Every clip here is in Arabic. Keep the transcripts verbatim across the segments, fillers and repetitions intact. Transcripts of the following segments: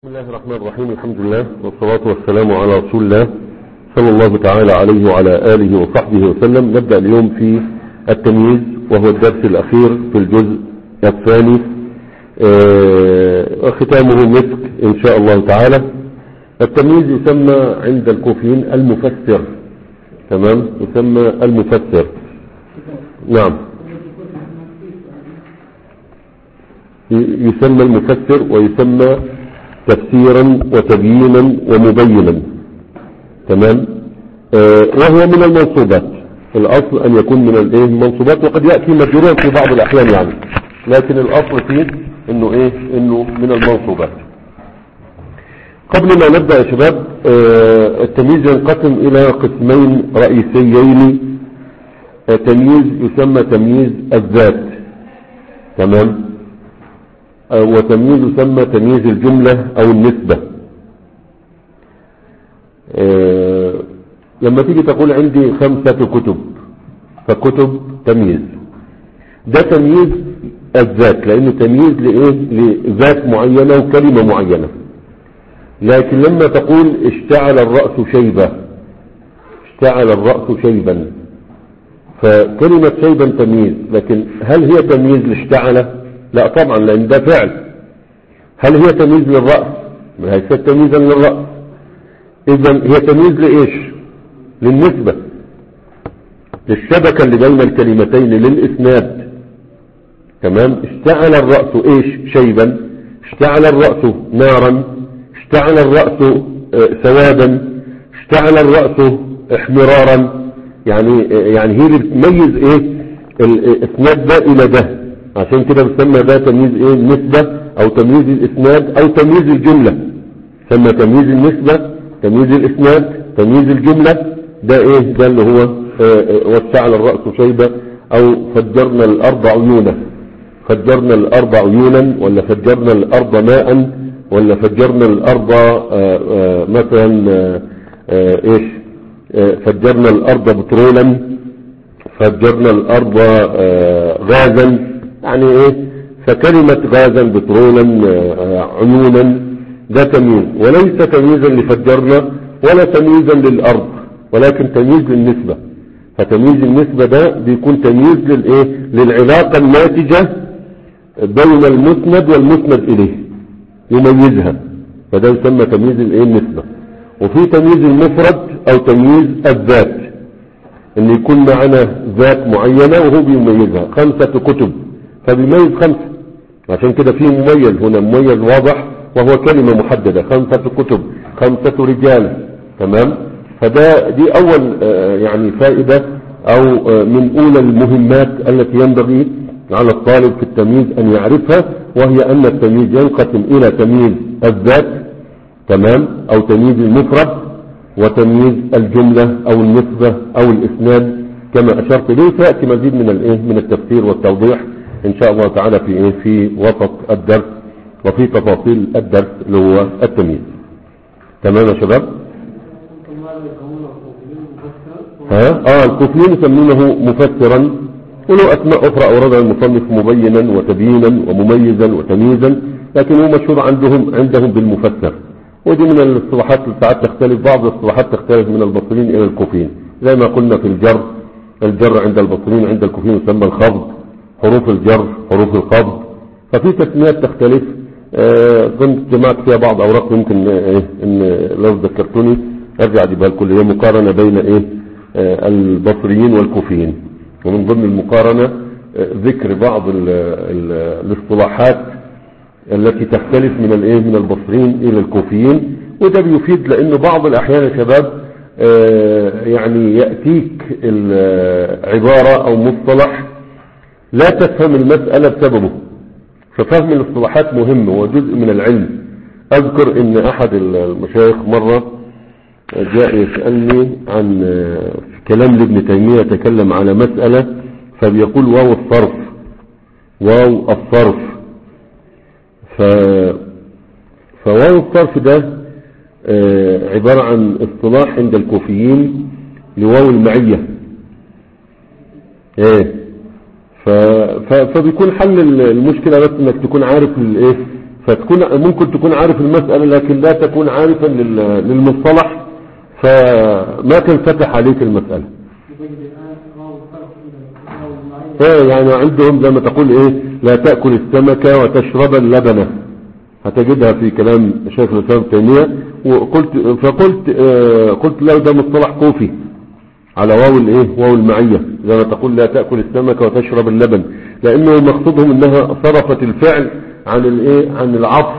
بسم الله الرحمن الرحيم. الحمد لله والصلاة والسلام على رسول الله صلى الله تعالى عليه وعلى آله وصحبه وسلم. نبدأ اليوم في التمييز وهو الدرس الأخير في الجزء الثاني، آه ختامه مسك إن شاء الله تعالى. التمييز يسمى عند الكوفيين المفسر، تمام، يسمى المفسر. نعم، يسمى المفسر ويسمى تفسيرا وتبيينا ومبينا، تمام. آه وهو من المنصوبات، الاصل ان يكون من الايه المنصوبات، وقد ياتي مجرورا في بعض الاحيان يعني، لكن الاصل فيه انه ايه انه من المنصوبات. قبل ما نبدا يا شباب، آه التمييز ينقسم الى قسمين رئيسيين. آه تمييز يسمى تمييز الذات، تمام، وتمييز يسمى تمييز الجملة او النسبة. أه لما تيجي تقول عندي خمسة كتب، فكتب تمييز، ده تمييز الذات لانه تمييز لايه لذات معينة وكلمة معينة. لكن لما تقول اشتعل الرأس شيبة، اشتعل الرأس شيبا، فكلمة شيبا تمييز، لكن هل هي تمييز لاشتعل؟ لا طبعا، لان ده فعل. هل هي تمييز للرأس؟ ما هي تمييزا للرأس، اذا هي تمييز لايش؟ للنسبة، للشبكة اللي بين الكلمتين، للاسناد، تمام. اشتعل الرأس ايش؟ شيبا. اشتعل الرأس نارا، اشتعل الرأس سوادا، اشتعل الرأس احمرارا. يعني يعني هي اللي بتميز ايه الاسناد ده الى ده، عشان كده بسمى ده تمييز ايه النسبة او تمييز الاسناد او تمييز الجملة. سمى تمييز النسبة، تمييز الاسناد، تمييز الجملة. ده ايه ده اللي هو واشتعل الرأس شيبة، او فجرنا الارض عيونا. فجرنا الارض عيونا، ولا فجرنا الارض ماء، ولا فجرنا الارض آآ آآ مثلا آآ ايش فجرنا الارض بترولا، فجرنا الارض غازا. يعني ايه؟ فكلمة غازا بترولا عيونا ده تمييز، وليس تمييزا لفجرنا ولا تمييزا للارض، ولكن تمييز للنسبة. فتمييز النسبة ده بيكون تمييز للايه للعلاقة الناتجة بين المسند والمسند اليه، يميزها، فده يسمى تمييز الايه النسبة. وفي تمييز المفرد او تمييز الذات، ان يكون معنا ذات معينة وهو بيميزها. خمسة كتب، فبيميز خمسة، عشان كده في مميز هنا، مميز واضح وهو كلمة محددة. خمسة كتب، خمسة رجال، تمام. فده دي اول يعني فائدة او من اولى المهمات التي ينبغي على الطالب في التمييز ان يعرفها، وهي ان التمييز ينقسم الى تمييز الذات، تمام، او تمييز المفرد، وتمييز الجملة او النسبة او الاسناد كما اشرت اليه. فيأتي مزيد من الايه من التفسير والتوضيح ان شاء الله تعالى في ايه في وسط الدرس وفي تفاصيل الدرس اللي هو التمييز. تمام يا شباب؟ ها اه الكوفيين يسمونه مفسرا، وله اسماء اخرى اوردها المصنف مبينا وتبيينا ومميزا وتمييزا، لكن هو مشهور عندهم عندهم بالمفسر. ودي من الاصطلاحات اللي ساعات تختلف، بعض الاصطلاحات تختلف من البصريين الى الكوفيين، زي ما قلنا في الجر. الجر عند البصريين عند الكوفيين يسمى الخفض، حروف الجر، حروف الخفض، ففي تسميات تختلف. آه كنت جمعت فيها بعض اوراق، يمكن آه ان لو ذكرتوني ارجع اجيبها لكم، هي مقارنة بين ايه آه البصريين والكوفيين. ومن ضمن المقارنة آه ذكر بعض ال ال الاصطلاحات التي تختلف من الايه من البصريين الى الكوفيين. وده بيفيد، لانه بعض الاحيان يا شباب آه يعني يأتيك العبارة او مصطلح لا تفهم المسألة بسببه، ففهم الاصطلاحات مهم وجزء من العلم. اذكر ان احد المشايخ مرة جاء يسألني عن كلام لابن تيمية، تكلم على مسألة فبيقول واو الصرف، واو الصرف. ف... فواو الصرف ده عبارة عن اصطلاح عند الكوفيين لواو المعية. ايه ف... ف... فبيكون حل المشكلة بس انك تكون عارف الايه فتكون ممكن تكون عارف المسألة لكن لا تكون عارفا للمصطلح فما تنفتح عليك المسألة. ايه يعني عندهم زي ما تقول ايه لا تأكل السمك وتشرب اللبن، هتجدها في كلام شيخ الإسلام ابن تيمية. وقلت فقلت آه قلت له ده مصطلح كوفي على واو الايه واو المعية، زي ما تقول لا تأكل السمك وتشرب اللبن، لانه مقصودهم انها صرفت الفعل عن الايه عن العطف،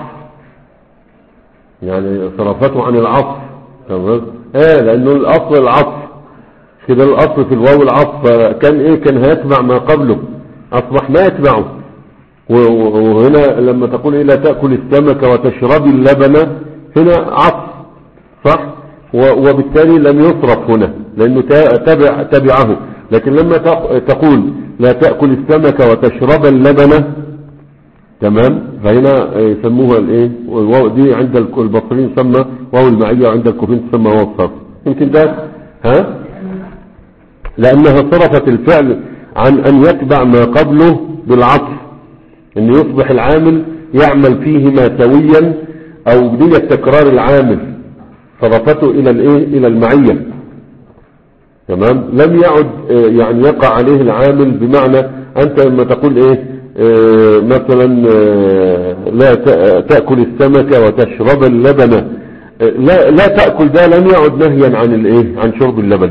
يعني صرفته عن العطف. تمام اه لانه الاصل العطف كده، الاصل في الواو العطف، كان ايه كان هيتبع ما قبله، اصبح ما يتبعه. وهنا لما تقول ايه لا تأكل السمك وتشرب اللبن، هنا عطف صح، وبالتالي لم يصرف هنا لانه تبع تبعه. لكن لما تقول لا تأكل السمك وتشرب اللبن، تمام، فهنا يسموها الايه والواو دي عند البصريين تسمى واو المعية، وعند الكوفيين تسمى واو الصرف. يمكن ده ها لانها صرفت الفعل عن ان يتبع ما قبله بالعطف، ان يصبح العامل يعمل فيهما سويا او بدية تكرار العامل، صرفته الى الايه الى المعية. تمام لم يعد يعني يقع عليه العامل، بمعنى انت لما تقول ايه اه مثلا اه لا تأكل السمك وتشرب اللبن، اه لا, لا تأكل ده لم يعد نهيا عن الايه عن شرب اللبن،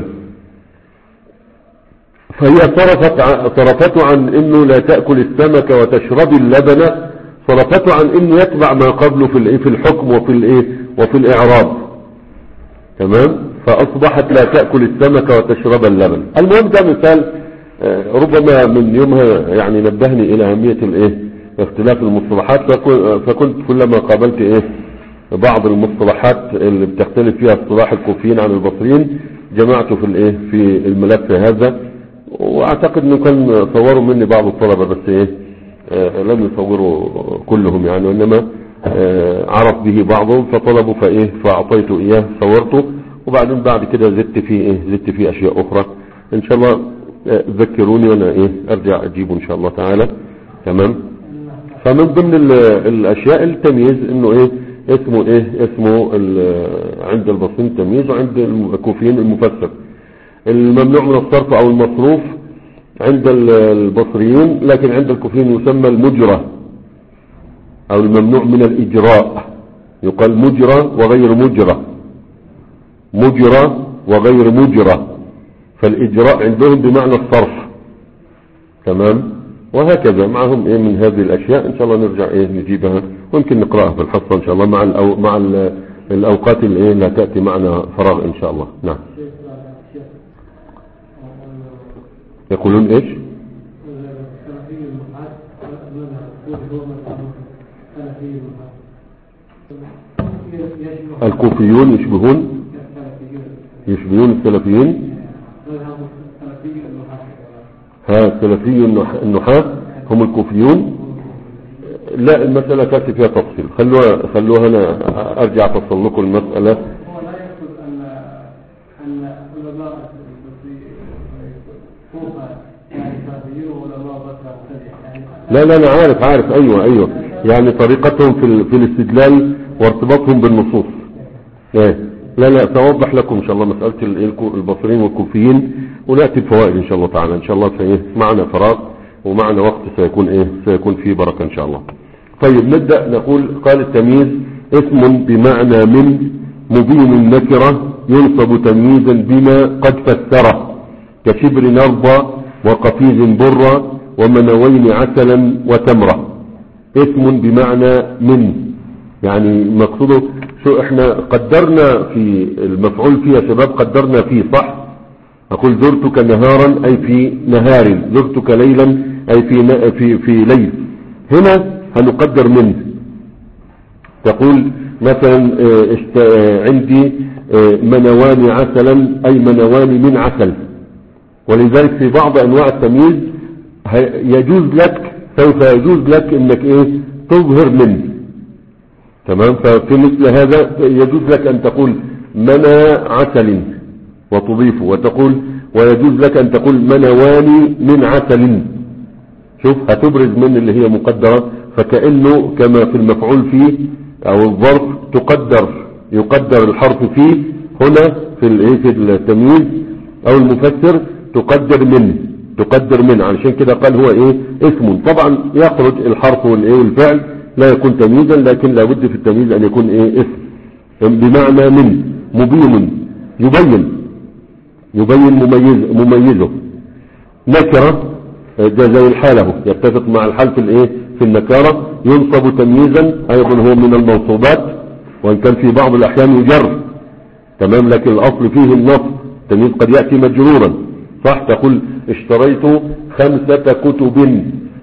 فهي صرفت صرفته عن انه لا تأكل السمك وتشرب اللبن، صرفته عن انه يتبع ما قبله في الايه في الحكم وفي الايه وفي الاعراب. تمام فاصبحت لا تأكل السمك وتشرب اللبن. المهم ده مثال ربما من يومها يعني نبهني الى اهمية الايه اختلاف المصطلحات، فكنت كلما قابلت ايه بعض المصطلحات اللي بتختلف فيها اصطلاح الكوفيين عن البصريين جمعته في الايه في الملف هذا. واعتقد انه كان صوروا مني بعض الطلبة بس ايه آه لم يصوروا كلهم يعني، وانما آه عرف به بعضهم فطلبوا فايه فاعطيته اياه صورته، وبعدين بعد كده زدت فيه ايه زدت فيه اشياء اخرى ان شاء الله. آه ذكروني وانا ايه ارجع اجيبه ان شاء الله تعالى. تمام فمن ضمن الاشياء التمييز انه ايه اسمه ايه اسمه عند البصريين تمييز، وعند الكوفيين المفسر. الممنوع من الصرف او المصروف عند البصريين، لكن عند الكوفيين يسمى المجرى او الممنوع من الاجراء، يقال مجرى وغير مجرى، مجرى وغير مجرى، فالاجراء عندهم بمعنى الصرف. تمام وهكذا معهم ايه من هذه الاشياء ان شاء الله نرجع ايه نجيبها، ويمكن نقراها في الحصه ان شاء الله مع الأو مع الاوقات اللي ايه لا تاتي معنا فراغ ان شاء الله. نعم يقولون ايش الكوفيون يشبهون يشبهون السلفيين. ها سلفي النحاة هم الكوفيون؟ لا المسألة تأتي فيها تفصيل، خلوها خلوها انا ارجع افصل لكم المسألة. لا لا انا عارف عارف ايوه ايوه يعني طريقتهم في في الاستدلال وارتباطهم بالنصوص. ايه لا لا سأوضح لكم ان شاء الله مسألة البصريين والكوفيين، ونأتي بفوائد ان شاء الله تعالى. ان شاء الله فايه معنا فراغ ومعنا وقت سيكون ايه سيكون فيه بركة ان شاء الله. طيب نبدأ نقول قال التمييز اسم بمعنى من مبين النكرة ينصب تمييزا بما قد فسره، كشبر نرضى وقفيز برة ومنوين عسلا وتمرة. اسم بمعنى من يعني مقصوده شو احنا قدرنا في المفعول فيه يا شباب، قدرنا فيه صح، اقول زرتك نهارا اي في نهار، زرتك ليلا اي في في في ليل. هنا هنقدر من، تقول مثلا عندي منوان عسلا اي منوان من عسل، ولذلك في بعض انواع التمييز يجوز لك سوف يجوز لك انك ايه تظهر من. تمام ففي مثل هذا يجوز لك ان تقول منى عسل وتضيفه، وتقول ويجوز لك ان تقول منواني من عسل. شوف هتبرز من اللي هي مقدرة فكأنه كما في المفعول فيه او الظرف تقدر يقدر الحرف فيه، هنا في الايه في التمييز او المفسر تقدر من تقدر من علشان كده قال هو ايه اسم. طبعا يخرج الحرف والايه والفعل لا يكون تمييزا، لكن لابد في التمييز ان يكون ايه اسم بمعنى من مبين يبين يبين مميز مميزه. نكرة ده زي الحاله يتفق مع الحال في الايه في النكارة، ينصب تمييزا ايضا هو من الموصوبات، وان كان في بعض الاحيان يجر تمام، لكن الاصل فيه النصب. التمييز قد يأتي مجرورا صح، تقول اشتريت خمسة كتب،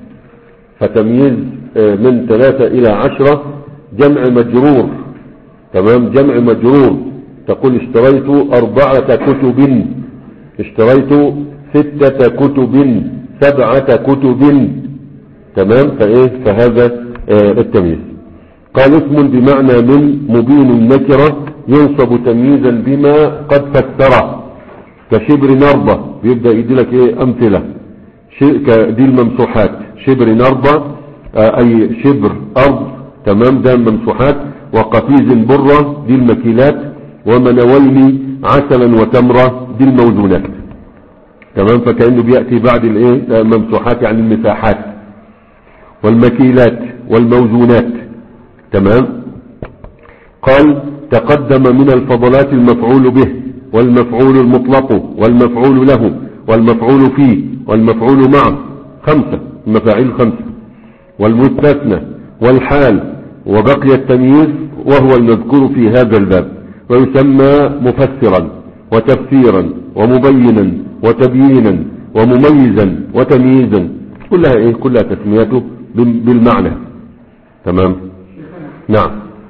فتمييز من ثلاثة الى عشرة جمع مجرور تمام، جمع مجرور. تقول اشتريت اربعة كتب، اشتريت ستة كتب، سبعة كتب تمام. فايه فهذا اه التمييز. قال اسم بمعنى من مبين النكرة ينصب تمييزا بما قد فسره، كشبر نربة بيبدأ يدي لك ايه امثلة دي الممسوحات، شبر نربة اه اي شبر ارض تمام ده الممسوحات، وقفيز برة دي المكيلات، ومنوين عسلا وتمرة دي الموزونات تمام. فكأنه بيأتي بعد الايه الممسوحات يعني المساحات والمكيلات والموزونات تمام. قال تقدم من الفضلات المفعول به والمفعول المطلق والمفعول له والمفعول فيه والمفعول معه، خمسة مفاعيل خمسة، والمستثنى والحال، وبقي التمييز وهو المذكور في هذا الباب، ويسمى مفسرا وتفسيرا ومبينا وتبيينا ومميزا وتمييزا، كلها ايه كلها تسميته بالمعنى تمام. نعم.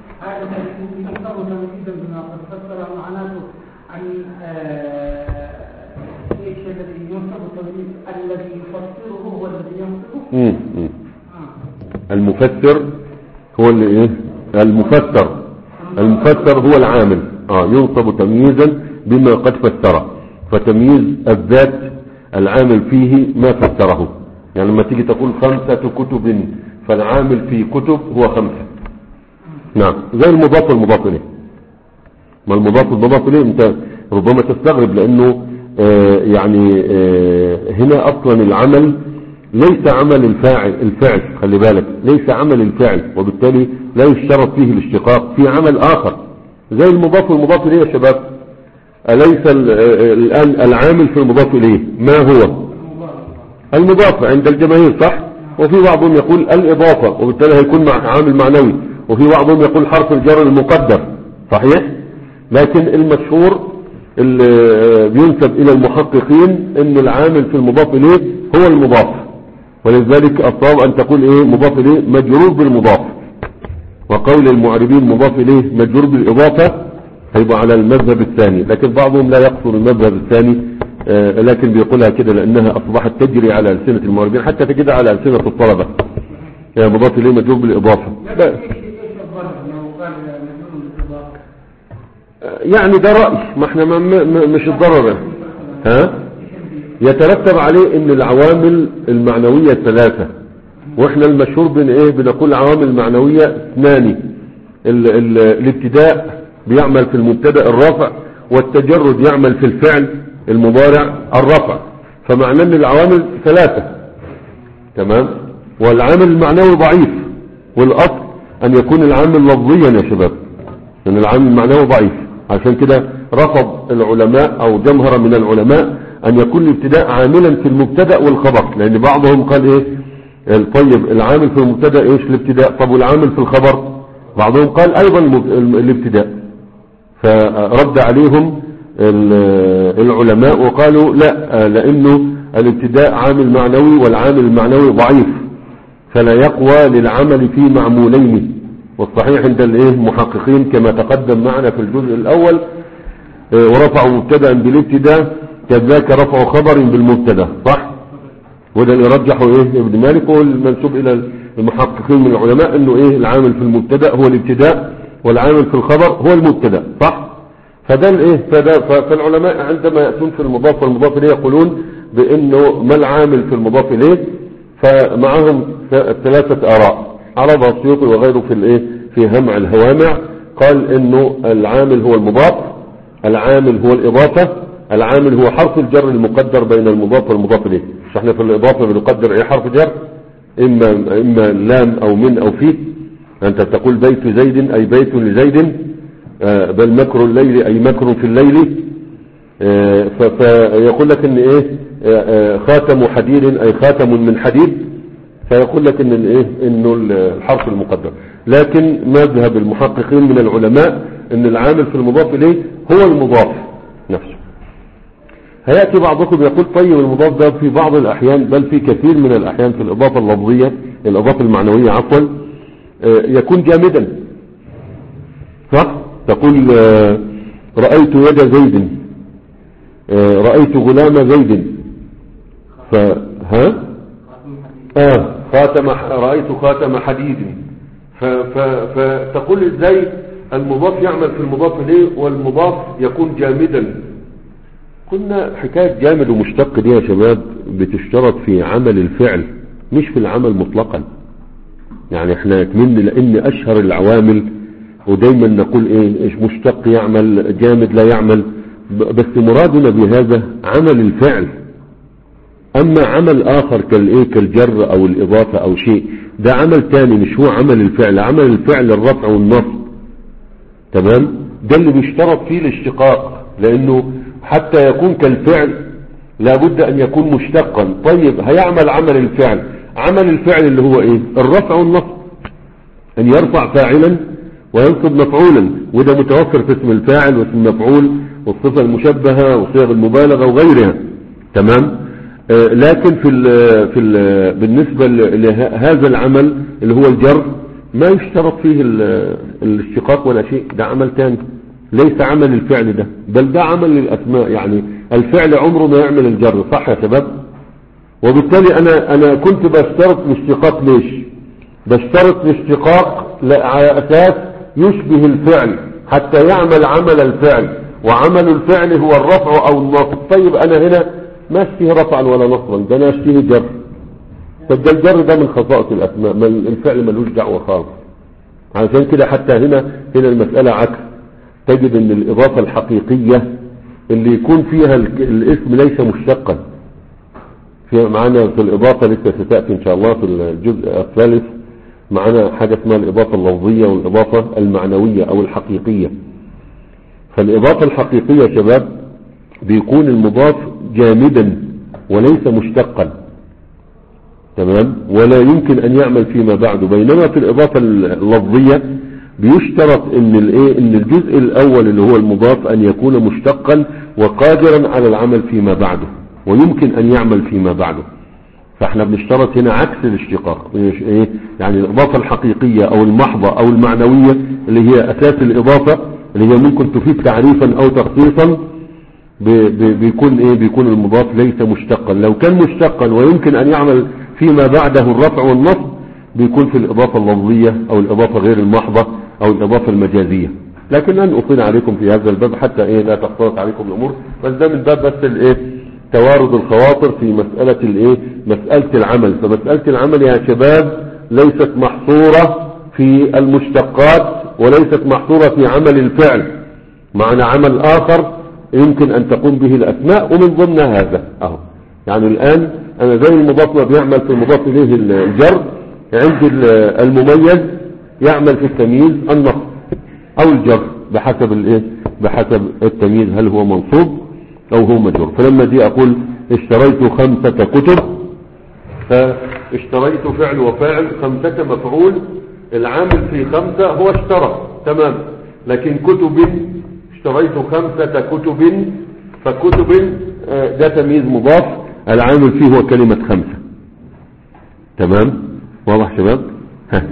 المفسر هو اللي ايه المفسر المفسر هو العامل اه ينصب تمييزا بما قد فسره، فتمييز الذات العامل فيه ما فسره. يعني لما تيجي تقول خمسة كتب فالعامل في كتب هو خمسة. نعم زي المضاف والمضاف اليه. ما المضاف والمضاف اليه انت ربما تستغرب لانه آه يعني آه هنا اصلا العمل ليس عمل الفاعل الفعل خلي بالك ليس عمل الفعل، وبالتالي لا يشترط فيه الاشتقاق في عمل اخر زي المضاف والمضاف اليه يا شباب. أليس الآن العامل في المضاف اليه ما هو المضاف عند الجماهير صح؟ وفي بعضهم يقول الإضافة وبالتالي هيكون مع عامل معنوي، وفي بعضهم يقول حرف الجر المقدر صحيح. لكن المشهور اللي بينسب إلى المحققين إن العامل في المضاف اليه هو المضاف، ولذلك الصواب أن تقول إيه مضاف إليه مجرور بالمضاف، وقول المعربين مضاف إليه مجرور بالإضافة هيبقى على المذهب الثاني. لكن بعضهم لا يقصر المذهب الثاني آه لكن بيقولها كده لأنها أصبحت تجري على ألسنة المعربين، حتى تجدها على ألسنة الطلبة يعني مضاف إليه مجرور بالإضافة. يعني ده رأي ما احنا ما مش الضرر ها يترتب عليه ان العوامل المعنوية ثلاثة، واحنا المشهور بن ايه بنقول عوامل المعنوية اثنان، الابتداء بيعمل في المبتدا الرفع، والتجرد يعمل في الفعل المضارع الرفع، فمعنى ان العوامل ثلاثة تمام. والعامل المعنوي ضعيف، والاصل ان يكون العامل لفظيا يا شباب، ان العامل المعنوي ضعيف. عشان كده رفض العلماء او جمهرة من العلماء ان يكون الابتداء عاملا في المبتدا والخبر، لان بعضهم قال ايه طيب العامل في المبتدا ايش الابتداء، طب والعامل في الخبر؟ بعضهم قال ايضا الابتداء، فرد عليهم العلماء وقالوا لا، لانه الابتداء عامل معنوي والعامل المعنوي ضعيف فلا يقوى للعمل في معمولين. والصحيح عند المحققين كما تقدم معنا في الجزء الاول ورفعوا مبتدا بالابتداء كذاك رفع خبر بالمبتدا صح، وده اللي رجحه ايه ابن مالك والمنسوب الى المحققين من العلماء انه ايه العامل في المبتدا هو الابتداء والعامل في الخبر هو المبتدا صح. فده الايه فالعلماء عندما ياتون في المضاف والمضاف اليه يقولون بانه ما العامل في المضاف اليه، فمعهم ثلاثه اراء. عرضها السيوطي وغيره في الايه في همع الهوامع. قال انه العامل هو المضاف، العامل هو الاضافة، العامل هو حرف الجر المقدر بين المضاف والمضاف اليه. مش احنا في الاضافة بنقدر ايه حرف جر، اما اما لام او من او في. انت تقول بيت زيد اي بيت لزيد، آه بل مكر الليل اي مكر في الليل. آه فيقول لك ان ايه آه خاتم حديد اي خاتم من حديد، فيقول لك ان الايه انه الحرف المقدر. لكن مذهب المحققين من العلماء ان العامل في المضاف اليه هو المضاف نفسه. هيأتي بعضكم يقول طيب المضاف ده في بعض الاحيان بل في كثير من الاحيان في الاضافة اللفظية الاضافة المعنوية عفوا يكون جامدا، صح؟ تقول رأيت يد زيد، رأيت غلام زيد، فها اه خاتم رأيت خاتم حديد. فتقول ازاي المضاف يعمل في المضاف اليه والمضاف يكون جامدا؟ قلنا حكاية جامد ومشتق دي يا شباب بتشترط في عمل الفعل مش في العمل مطلقا. يعني احنا كمان لان اشهر العوامل ودايما نقول ايه ايش مشتق يعمل جامد لا يعمل، بس مرادنا بهذا عمل الفعل. اما عمل اخر كالايه كالجر او الاضافة او شيء ده عمل تاني مش هو عمل الفعل. عمل الفعل الرفع والنصب، تمام؟ ده اللي بيشترط فيه الاشتقاق، لانه حتى يكون كالفعل لابد ان يكون مشتقا. طيب هيعمل عمل الفعل، عمل الفعل اللي هو ايه الرفع والنصب، ان يرفع فاعلا وينصب مفعولا، وده متوفر في اسم الفاعل واسم المفعول والصفة المشبهة وصيغ المبالغة وغيرها، تمام؟ آه لكن في ال في ال بالنسبة لهذا العمل اللي هو الجر ما يشترط فيه الاشتقاق ولا شيء، ده عمل تاني ليس عمل الفعل ده، بل ده عمل للأسماء. يعني الفعل عمره ما يعمل الجر، صح يا شباب؟ وبالتالي انا انا كنت بشترط الاشتقاق ليش؟ بشترط الاشتقاق على اساس يشبه الفعل حتى يعمل عمل الفعل، وعمل الفعل هو الرفع او النصب. طيب انا هنا ما اشتهي رفعا ولا نصبا، ده انا اشتهي جر. فده الجر ده من خصائص الاسماء، الفعل ملوش دعوه خالص. علشان كده حتى هنا هنا المسألة عكس، تجد ان الاضافة الحقيقية اللي يكون فيها الاسم ليس مشتقا. في معنا في الاضافة لسه ستأتي ان شاء الله في الجزء الثالث معنا حاجة اسمها الاضافة اللفظية والاضافة المعنوية او الحقيقية. فالاضافة الحقيقية يا شباب بيكون المضاف جامدا وليس مشتقا، تمام؟ ولا يمكن ان يعمل فيما بعد. بينما في الاضافة اللفظية بيشترط ان الايه ان الجزء الاول اللي هو المضاف ان يكون مشتقا وقادرا على العمل فيما بعده، ويمكن ان يعمل فيما بعده. فاحنا بنشترط هنا عكس الاشتقاق. ايه يعني الاضافة الحقيقية او المحضة او المعنوية اللي هي اساس الاضافة اللي هي ممكن تفيد تعريفا او تخصيصا، بيكون ايه بيكون المضاف ليس مشتقا. لو كان مشتقا ويمكن ان يعمل فيما بعده الرفع والنصب بيكون في الاضافة اللفظية او الاضافة غير المحضة او الاضافة المجازية. لكن لن اطيل عليكم في هذا الباب حتى ايه لا تختلط عليكم الامور، بس ده من باب بس الايه توارد الخواطر في مسألة الايه مسألة العمل. فمسألة العمل يا شباب ليست محصورة في المشتقات وليست محصورة في عمل الفعل، معنى عمل اخر يمكن ان تقوم به الاسماء ومن ضمن هذا اهو. يعني الان انا زي المضاف ما بيعمل في المضاف اليه الجر، عندي المميز يعمل في التمييز النصب او الجر بحسب الايه بحسب التمييز هل هو منصوب او هو مجرور. فلما دي اقول اشتريت خمسة كتب، فاشتريت فعل وفاعل، خمسة مفعول، العامل في خمسة هو اشترى، تمام. لكن كتب اشتريت خمسة كتب، فكتب ده تمييز مضاف العامل فيه هو كلمة خمسة، تمام. واضح شباب؟ ها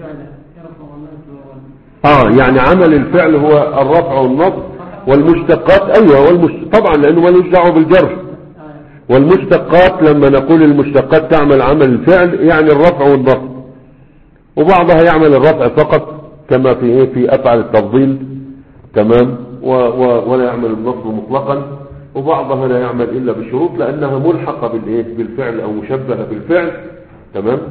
اه يعني عمل الفعل هو الرفع والنصب والمشتقات. ايوه والمش... طبعا لانه مالوش دعوه بالجر. والمشتقات لما نقول المشتقات تعمل عمل الفعل يعني الرفع والنصب، وبعضها يعمل الرفع فقط كما في ايه في افعل التفضيل، تمام، و... و... ولا يعمل النصب مطلقا، وبعضها لا يعمل الا بشروط لانها ملحقه بالايه بالفعل او مشبهه بالفعل، تمام.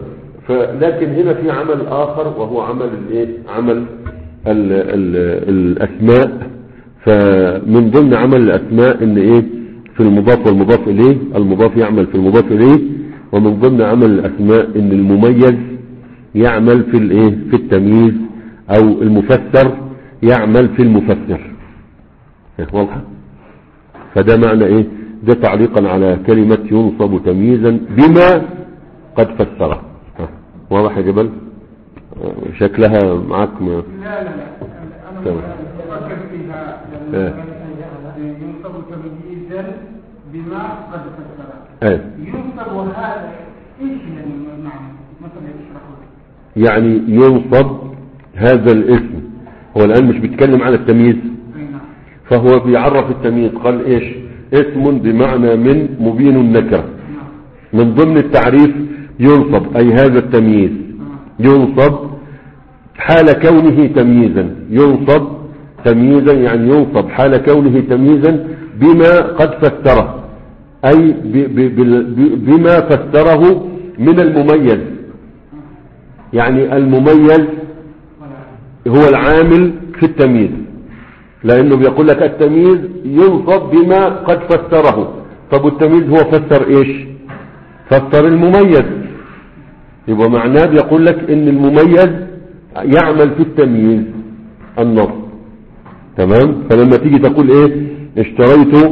فلكن هنا في عمل آخر وهو عمل الايه عمل ال ال الأسماء. فمن ضمن عمل الأسماء ان ايه في المضاف والمضاف اليه، المضاف يعمل في المضاف اليه، ومن ضمن عمل الأسماء ان المميز يعمل في الايه في التمييز، او المفسر يعمل في المفسر. واضح؟ فده معنى ايه؟ ده تعليقا على كلمة ينصب تمييزا بما قد فسره. واضح يا جبل؟ شكلها معك ما... لا لا لا انا افكر فيها ينصب تمييزا بما قد فسره. ايه ينصب هذا ايش يعني معنى مثلا يشرحه؟ يعني ينصب هذا الاسم، هو الآن مش بيتكلم عن التمييز، فهو بيعرف التمييز قال ايش؟ اسم بمعنى من مبين النكرة. من ضمن التعريف ينصب أي هذا التمييز ينصب حال كونه تمييزا، ينصب تمييزا يعني ينصب حال كونه تمييزا بما قد فسره، أي بما فسره من المميز. يعني المميز هو العامل في التمييز، لأنه بيقول لك التمييز ينصب بما قد فسره. طب التمييز هو فسر ايش؟ فسر المميز. يبقى معناه بيقول لك ان المميز يعمل في التمييز النص. تمام؟ فلما تيجي تقول ايه اشتريت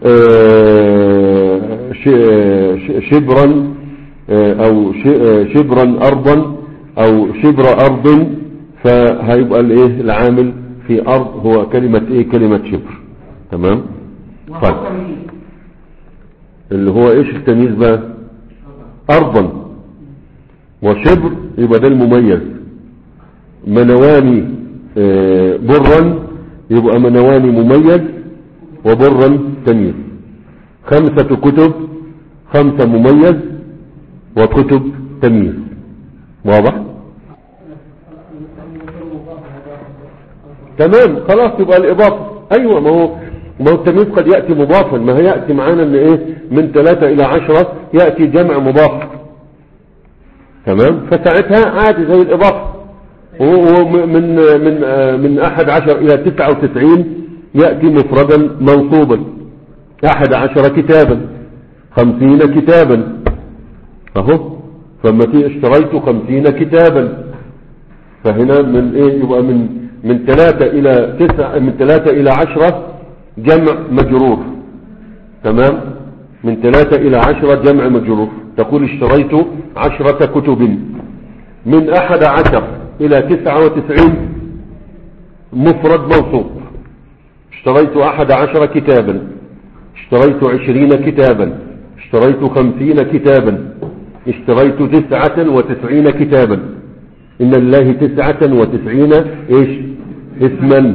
آه شبرا او شبرا ارضا او شبر ارض، فهيبقى الايه العامل في ارض هو كلمة ايه؟ كلمة شبر. تمام؟ طيب اللي هو ايش التمييز بقى؟ ارضا وشبر، يبقى ده المميز. منواني آه برا، يبقى منواني مميز وبرا تمييز. خمسة كتب، خمسة مميز وكتب تمييز. واضح؟ تمام خلاص. يبقى الإضافة أيوة، ما هو ما هو التمييز قد يأتي مضافا، ما هيأتي معانا ان ايه من ثلاثة الى عشرة يأتي جمع مضاف. تمام؟ فساعتها عادي زي الإضافة. ومن من من احد عشر الى تسعة وتسعين يأتي مفردا منصوبا. احد عشر كتابا، خمسين كتابا اهو. فما تي اشتريت خمسين كتابا، فهنا من ايه يبقى من من ثلاثة الى تسعة، من ثلاثة الى عشرة جمع مجرور. تمام؟ من ثلاثة الى عشرة جمع مجرور. تقول اشتريت عشرة كتب. من احد عشر الى تسعة وتسعين مفرد منصوب. اشتريت احد عشر كتابا، اشتريت عشرين كتابا، اشتريت خمسين كتابا، اشتريت تسعة وتسعين كتابا. ان الله تسعة وتسعين ايش؟ اسما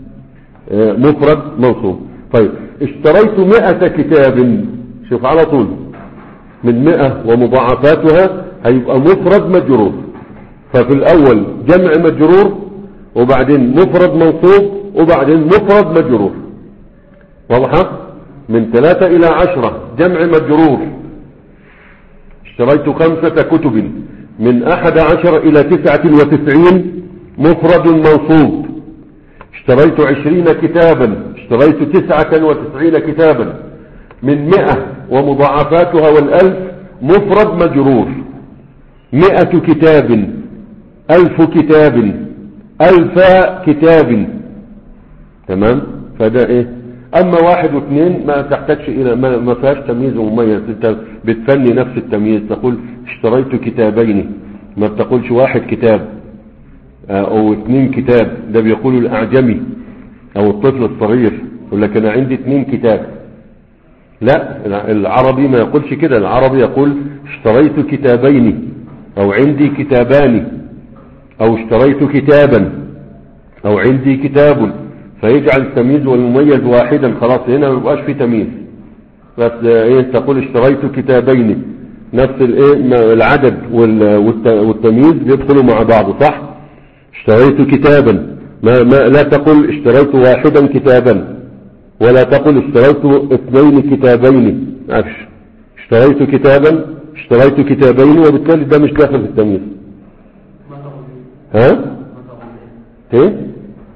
مفرد منصوب. طيب اشتريت مئة كتاب، شوف على طول من مئة ومضاعفاتها هيبقى مفرد مجرور. ففي الاول جمع مجرور، وبعدين مفرد منصوب، وبعدين مفرد مجرور. واضحة؟ من ثلاثة الى عشرة جمع مجرور. اشتريت خمسة كتب. من احد عشر الى تسعة وتسعين مفرد منصوب. اشتريت عشرين كتابا، اشتريت تسعة وتسعين كتابا. من مئة ومضاعفاتها والألف مفرد مجرور. مئة كتاب، ألف كتاب، ألف كتاب. تمام؟ فده ايه؟ اما واحد واثنين ما تحتاجش الى ما, ما فيهاش تمييز ومميز. انت بتفني نفس التمييز، تقول اشتريت كتابين، ما بتقولش واحد كتاب او اثنين كتاب. ده بيقولوا الاعجمي او الطفل الصغير يقول لك انا عندي اثنين كتاب. لا، العربي ما يقولش كده. العربي يقول اشتريت كتابين، او عندي كتابان، او اشتريت كتابا، او عندي كتاب. فيجعل التمييز والمميز واحدا. خلاص هنا ما يبقاش في تمييز، بس ايه تقول اشتريت كتابين. نفس الايه العدد والتمييز بيدخلوا مع بعض. صح؟ اشتريت كتابا، ما, ما لا تقل اشتريت واحدا كتابا، ولا تقل اشتريت اثنين كتابين. عفش اشتريت كتابا، اشتريت كتابين، وبالتالي ده مش داخل في التمييز. ها ايه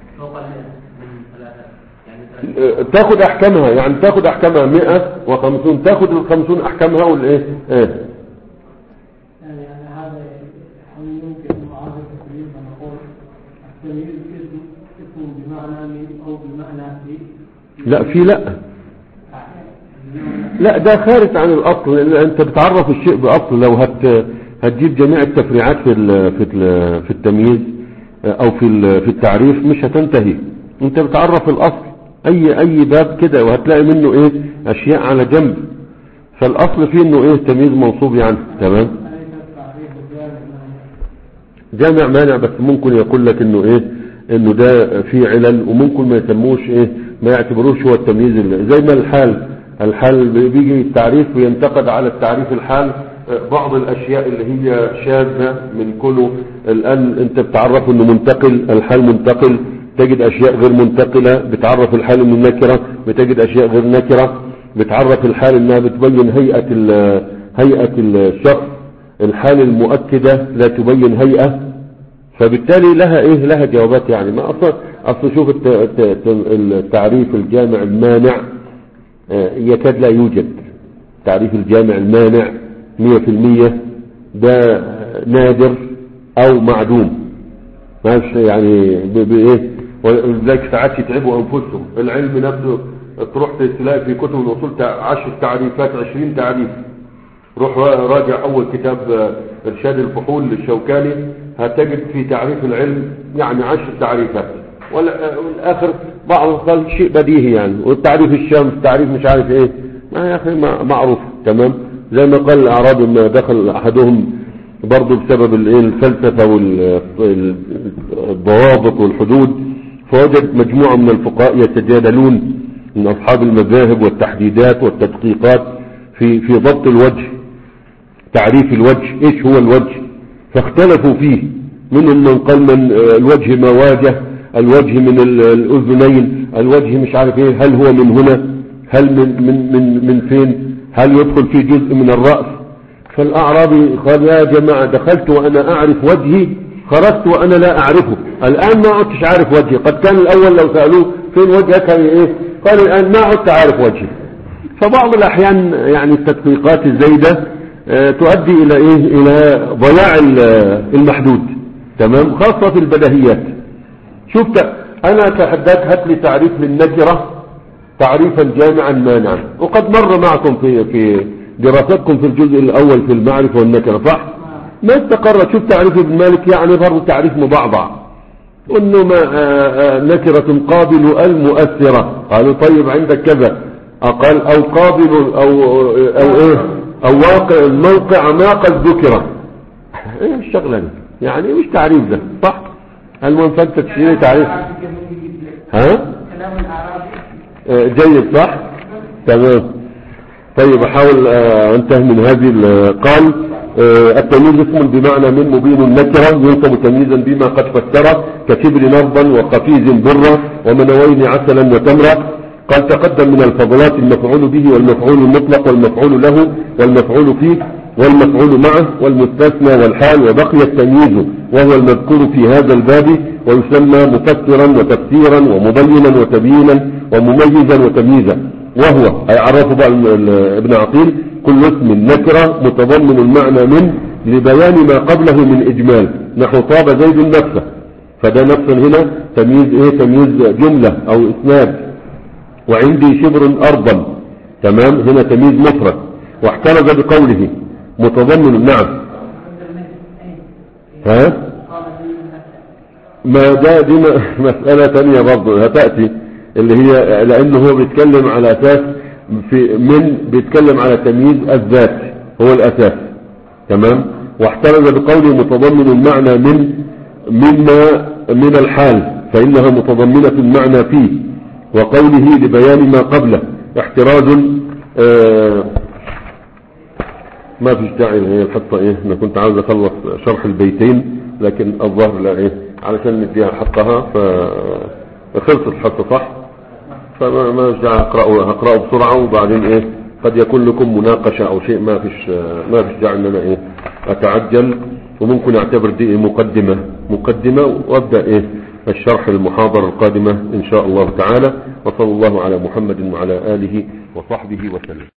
تاخد احكامها، يعني تاخد احكامها مئة وخمسون، تاخد الخمسون احكامها والايه ايه. يعني هذا هل يمكن معاذ التمييز أن نقول التمييز اسم بمعنى من أو بمعنى في؟ لا في لا لا ده خارج عن الاصل، لان انت بتعرف الشيء باصل. لو هت هتجيب جميع التفريعات في ال في ال في التمييز او في ال في التعريف مش هتنتهي. انت بتعرف الاصل، اي اي باب كده وهتلاقي منه ايه اشياء على جنب، فالاصل فيه انه ايه تمييز منصوب يعني. تمام. جامع مانع، بس ممكن يقول لك انه ايه انه ده فيه علل، وممكن ما يسموش ايه ما يعتبروش هو التمييز اللي زي ما الحال الحال بيجي التعريف وينتقد على التعريف الحال بعض الاشياء اللي هي شاذة من كله. الان انت بتعرف انه منتقل، الحال منتقل، تجد اشياء غير منتقلة. بتعرف الحال انه نكرة، بتجد اشياء غير نكرة. بتعرف الحال انها بتبين هيئة هيئة الشخص، الحال المؤكدة لا تبين هيئة، فبالتالي لها ايه لها جوابات يعني. ما اصلا اصل شوف التعريف الجامع المانع يكاد لا يوجد. تعريف الجامع المانع مية في المية ده نادر او معدوم، ماش يعني بايه. ولذلك ساعات يتعبوا انفسهم. العلم نفسه تروح تلاقي في كتب الوصول عشر تعريفات عشرين تعريف. روح راجع اول كتاب ارشاد الفحول للشوكاني، هتجد في تعريف العلم يعني عشر تعريفات، والاخر بعض قال شيء بديهي يعني. والتعريف الشمس تعريف مش عارف ايه، ما يا اخي معروف. تمام. زي ما قال الاعرابي لما دخل احدهم برضه بسبب الفلسفة والضوابط والحدود، فوجد مجموعة من الفقهاء يتجادلون من اصحاب المذاهب والتحديدات والتدقيقات في في ضبط الوجه، تعريف الوجه، ايش هو الوجه، فاختلفوا فيه. منهم من قال من الوجه ما واجه، الوجه من الاذنين، الوجه مش عارف ايه، هل هو من هنا، هل من من من, من فين، هل يدخل في جزء من الرأس. فالاعرابي قال يا جماعة دخلت وانا اعرف وجهي، خرجت وانا لا اعرفه. الان ما عدتش عارف وجهي. قد كان الاول لو سألوه فين وجهك ايه قال الان ما عدت عارف وجهي. فبعض الاحيان يعني التدقيقات الزايدة تؤدي الى ايه الى ضياع المحدود. تمام. خاصة في البديهيات. شفت انا تحداك هات لي تعريف للنكرة تعريفا جامعا مانعا، وقد مر معكم في في دراستكم في الجزء الاول في المعرفة والنكرة صح؟ ما استقر. شوف تعريف ابن مالك يعني برضه تعريف مضعضع، انه ما نكرة قابل المؤثرة. قالوا طيب عندك كذا، قال او قابل او او ايه او واقع الموقع ما قد ذكر. ايه الشغلة دي يعني مش تعريف ده صح؟ المهم فانت تشيل تعريف. ها كلام الأعرابي جيد صح. تمام. طيب احاول انتهي من هذه. قال التمييز اسم بمعنى من مبين النكرة، ينصب تمييزا بما قد فسره ككبر نربا وقفيز برا ومنوين عسلا وتمرا. قال تقدم من الفضلات المفعول به والمفعول المطلق والمفعول له والمفعول فيه والمفعول معه والمستثنى والحال، وبقي التمييز وهو المذكور في هذا الباب، ويسمى مفسرا وتفسيرا ومبينا وتبيينا ومميزا وتمييزا. وهو أي عرفه بقى ابن عقيل كل اسم نكرة متضمن المعنى من لبيان ما قبله من إجمال، نحو طاب زيد نفسه، فده نفسا هنا تمييز ايه تمييز جملة او اسناد. وعندي شبر ارضا، تمام، هنا تمييز مفرد. واحترز بقوله متضمن. نعم. ها ما ده دي مسألة تانية برضه هتأتي، اللي هي لانه هو بيتكلم على اساس في من بيتكلم على تمييز الذات هو الاساس، تمام. واحترز بقوله متضمن المعنى من مما من الحال فإنها متضمنة المعنى فيه، وقوله لبيان ما قبله احتراز. آه ما فيش داعي هي الحطة ايه، انا كنت عاوز اخلص شرح البيتين لكن الظهر لا ايه علشان نديها حقها فخلصت الحطة صح، فما ما فيش داعي اقرأه هقرأه بسرعة وبعدين ايه قد يكون لكم مناقشة او شيء ما فيش ما فيش داعي ان انا ايه اتعجل، وممكن اعتبر دي مقدمة مقدمة وابدأ ايه الشرح المحاضرة القادمة ان شاء الله تعالى. وصلى الله على محمد وعلى آله وصحبه وسلم.